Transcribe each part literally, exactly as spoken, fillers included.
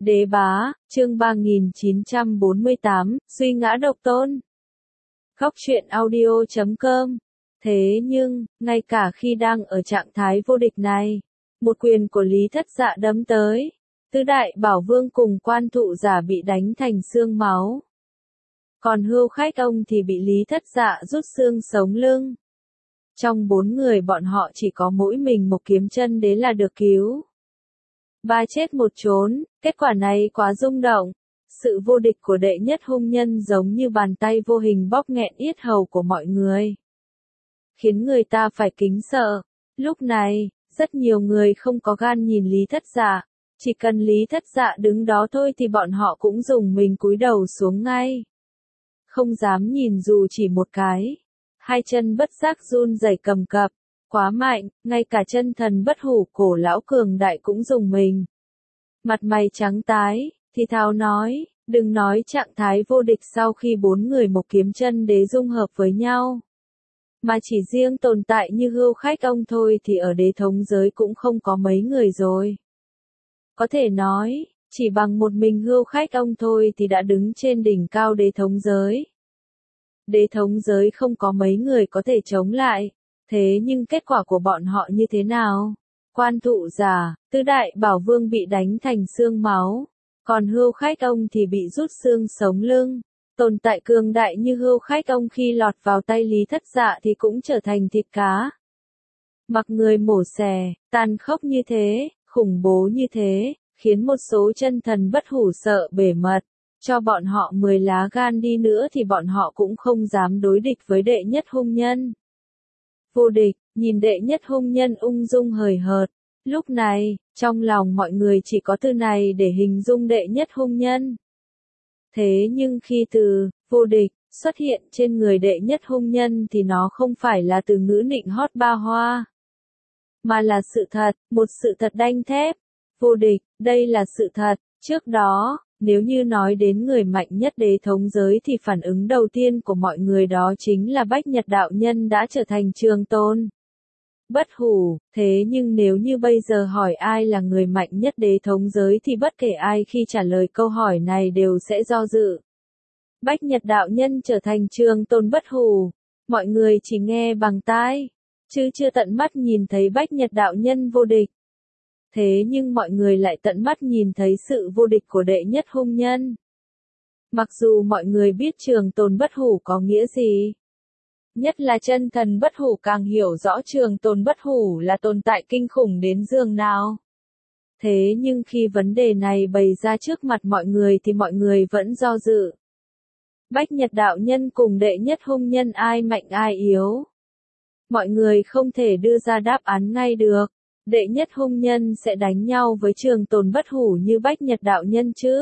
Đế bá, chương ba nghìn chín trăm bốn mươi tám, suy ngã độc tôn. Góc truyện audio chấm com. Thế nhưng, ngay cả khi đang ở trạng thái vô địch này, một quyền của Lý Thất Dạ đấm tới, tứ đại bảo vương cùng quan thụ giả bị đánh thành xương máu. Còn hưu khách ông thì bị Lý Thất Dạ rút xương sống lưng. Trong bốn người bọn họ chỉ có mỗi mình một kiếm chân đế là được cứu. Ba chết một trốn, kết quả này quá rung động. Sự vô địch của đệ nhất hung nhân giống như bàn tay vô hình bóp nghẹn yết hầu của mọi người, khiến người ta phải kính sợ. Lúc này, rất nhiều người không có gan nhìn Lý Thất Dạ, chỉ cần Lý Thất Dạ đứng đó thôi thì bọn họ cũng dùng mình cúi đầu xuống ngay. Không dám nhìn dù chỉ một cái. Hai chân bất giác run rẩy cầm cập, quá mạnh, ngay cả chân thần bất hủ cổ lão cường đại cũng dùng mình. Mặt mày trắng tái, thì thào nói, đừng nói trạng thái vô địch sau khi bốn người một kiếm chân đế dung hợp với nhau. Mà chỉ riêng tồn tại như hưu khách ông thôi thì ở đế thống giới cũng không có mấy người rồi. Có thể nói, chỉ bằng một mình hưu khách ông thôi thì đã đứng trên đỉnh cao đế thống giới. Đế thống giới không có mấy người có thể chống lại, thế nhưng kết quả của bọn họ như thế nào? Quan thụ giả, tứ đại bảo vương bị đánh thành xương máu, còn hưu khách ông thì bị rút xương sống lưng. Tồn tại cường đại như hưu khách ông khi lọt vào tay Lý Thất Dạ thì cũng trở thành thịt cá. Mặc người mổ xẻ, tàn khốc như thế, khủng bố như thế, khiến một số chân thần bất hủ sợ bể mật. Cho bọn họ mười lá gan đi nữa thì bọn họ cũng không dám đối địch với đệ nhất hung nhân. Vô địch, nhìn đệ nhất hung nhân ung dung hời hợt. Lúc này, trong lòng mọi người chỉ có từ này để hình dung đệ nhất hung nhân. Thế nhưng khi từ vô địch xuất hiện trên người đệ nhất hung nhân thì nó không phải là từ ngữ nịnh hót ba hoa, mà là sự thật, một sự thật đanh thép. Vô địch, đây là sự thật. Trước đó, nếu như nói đến người mạnh nhất đế thống giới thì phản ứng đầu tiên của mọi người đó chính là Bách Nhật đạo nhân đã trở thành Trường Tôn bất hủ. Thế nhưng nếu như bây giờ hỏi ai là người mạnh nhất đế thống giới thì bất kể ai khi trả lời câu hỏi này đều sẽ do dự. Bách Nhật đạo nhân trở thành Trường Tôn bất hủ, mọi người chỉ nghe bằng tai, chứ chưa tận mắt nhìn thấy Bách Nhật đạo nhân vô địch. Thế nhưng mọi người lại tận mắt nhìn thấy sự vô địch của đệ nhất hung nhân. Mặc dù mọi người biết Trường Tôn bất hủ có nghĩa gì, nhất là chân thần bất hủ càng hiểu rõ Trường Tôn bất hủ là tồn tại kinh khủng đến giường nào. Thế nhưng khi vấn đề này bày ra trước mặt mọi người thì mọi người vẫn do dự. Bách Nhật đạo nhân cùng đệ nhất hung nhân ai mạnh ai yếu? Mọi người không thể đưa ra đáp án ngay được. Đệ nhất hung nhân sẽ đánh nhau với Trường Tôn bất hủ như Bách Nhật đạo nhân chứ?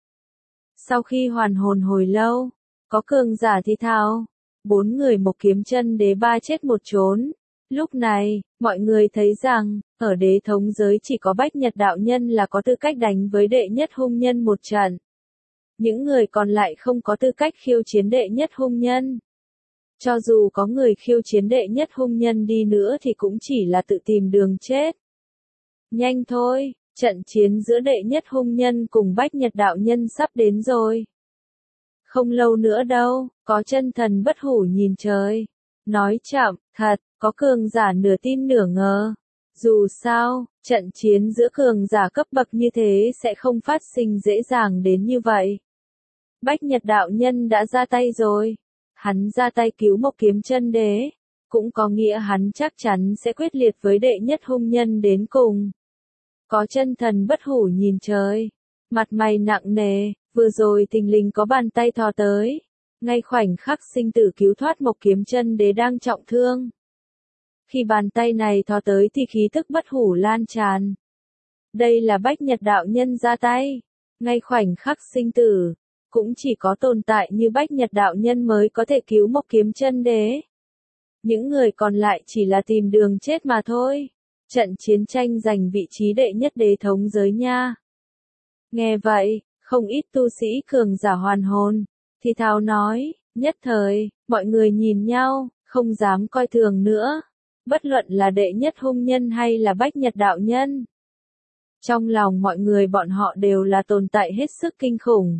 Sau khi hoàn hồn hồi lâu, có cường giả thì thào, bốn người một kiếm chân đế ba chết một trốn. Lúc này, mọi người thấy rằng, ở đế thống giới chỉ có Bách Nhật đạo nhân là có tư cách đánh với đệ nhất hung nhân một trận. Những người còn lại không có tư cách khiêu chiến đệ nhất hung nhân. Cho dù có người khiêu chiến đệ nhất hung nhân đi nữa thì cũng chỉ là tự tìm đường chết. Nhanh thôi, trận chiến giữa đệ nhất hung nhân cùng Bách Nhật đạo nhân sắp đến rồi. Không lâu nữa đâu, có chân thần bất hủ nhìn trời. Nói chậm, thật, có cường giả nửa tin nửa ngờ. Dù sao, trận chiến giữa cường giả cấp bậc như thế sẽ không phát sinh dễ dàng đến như vậy. Bách Nhật đạo nhân đã ra tay rồi. Hắn ra tay cứu một kiếm chân đế, cũng có nghĩa hắn chắc chắn sẽ quyết liệt với đệ nhất hung nhân đến cùng. Có chân thần bất hủ nhìn trời, mặt mày nặng nề, vừa rồi thình lình có bàn tay thò tới, ngay khoảnh khắc sinh tử cứu thoát một kiếm chân đế đang trọng thương. Khi bàn tay này thò tới thì khí tức bất hủ lan tràn. Đây là Bách Nhật đạo nhân ra tay, ngay khoảnh khắc sinh tử. Cũng chỉ có tồn tại như Bách Nhật đạo nhân mới có thể cứu một kiếm chân đế. Những người còn lại chỉ là tìm đường chết mà thôi. Trận chiến tranh giành vị trí đệ nhất đế thống giới nha. Nghe vậy, không ít tu sĩ cường giả hoàn hồn, thì thào nói, nhất thời, mọi người nhìn nhau, không dám coi thường nữa. Bất luận là đệ nhất hung nhân hay là Bách Nhật đạo nhân. Trong lòng mọi người bọn họ đều là tồn tại hết sức kinh khủng.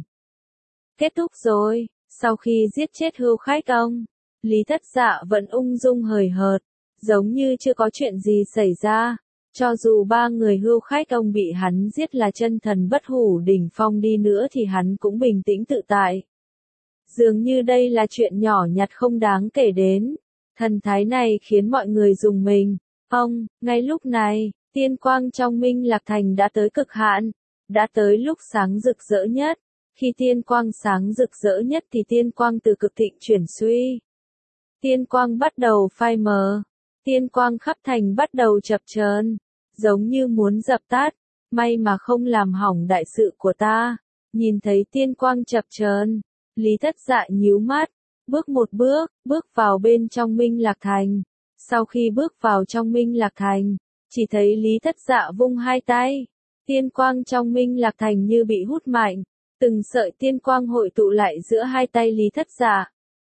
Kết thúc rồi, sau khi giết chết hưu khách ông, Lý Thất Dạ vẫn ung dung hời hợt, giống như chưa có chuyện gì xảy ra. Cho dù ba người hưu khách ông bị hắn giết là chân thần bất hủ đỉnh phong đi nữa thì hắn cũng bình tĩnh tự tại. Dường như đây là chuyện nhỏ nhặt không đáng kể đến. Thần thái này khiến mọi người rùng mình. Ông, ngay lúc này, tiên quang trong Minh Lạc Thành đã tới cực hạn, đã tới lúc sáng rực rỡ nhất. Khi tiên quang sáng rực rỡ nhất thì tiên quang từ cực thịnh chuyển suy. Tiên quang bắt đầu phai mờ, tiên quang khắp thành bắt đầu chập chờn, giống như muốn dập tắt, may mà không làm hỏng đại sự của ta. Nhìn thấy tiên quang chập chờn, Lý Thất Dạ nhíu mắt, bước một bước, bước vào bên trong Minh Lạc Thành. Sau khi bước vào trong Minh Lạc Thành, chỉ thấy Lý Thất Dạ vung hai tay, tiên quang trong Minh Lạc Thành như bị hút mạnh, từng sợi tiên quang hội tụ lại giữa hai tay Lý Thất Dạ.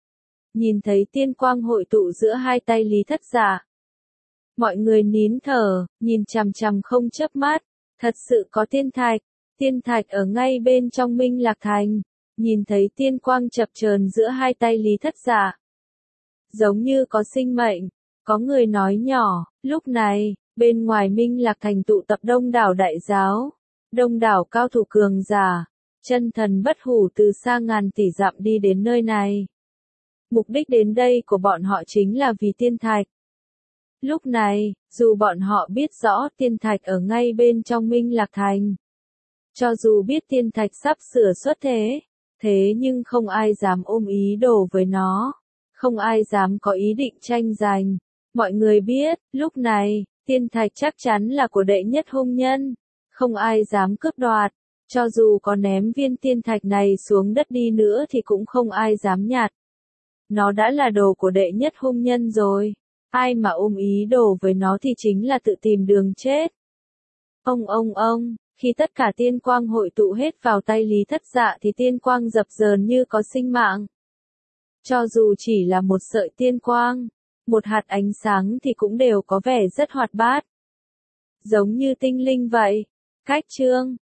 Nhìn thấy tiên quang hội tụ giữa hai tay Lý Thất Dạ, mọi người nín thở, nhìn chằm chằm không chớp mắt. Thật sự có tiên thạch, tiên thạch ở ngay bên trong Minh Lạc Thành. Nhìn thấy tiên quang chập chờn giữa hai tay Lý Thất Dạ, giống như có sinh mệnh. Có người nói nhỏ, lúc này, bên ngoài Minh Lạc Thành tụ tập đông đảo đại giáo, đông đảo cao thủ cường giả, chân thần bất hủ từ xa ngàn tỷ dặm đi đến nơi này. Mục đích đến đây của bọn họ chính là vì tiên thạch. Lúc này, dù bọn họ biết rõ tiên thạch ở ngay bên trong Minh Lạc Thành, cho dù biết tiên thạch sắp sửa xuất thế, thế nhưng không ai dám ôm ý đồ với nó, không ai dám có ý định tranh giành. Mọi người biết, lúc này, tiên thạch chắc chắn là của đệ nhất hung nhân, không ai dám cướp đoạt, cho dù có ném viên tiên thạch này xuống đất đi nữa thì cũng không ai dám nhặt. Nó đã là đồ của đệ nhất hung nhân rồi, ai mà ôm ý đồ với nó thì chính là tự tìm đường chết. Ông ông ông, khi tất cả tiên quang hội tụ hết vào tay Lý Thất Dạ thì tiên quang dập dờn như có sinh mạng. Cho dù chỉ là một sợi tiên quang, một hạt ánh sáng thì cũng đều có vẻ rất hoạt bát. Giống như tinh linh vậy. Cách chương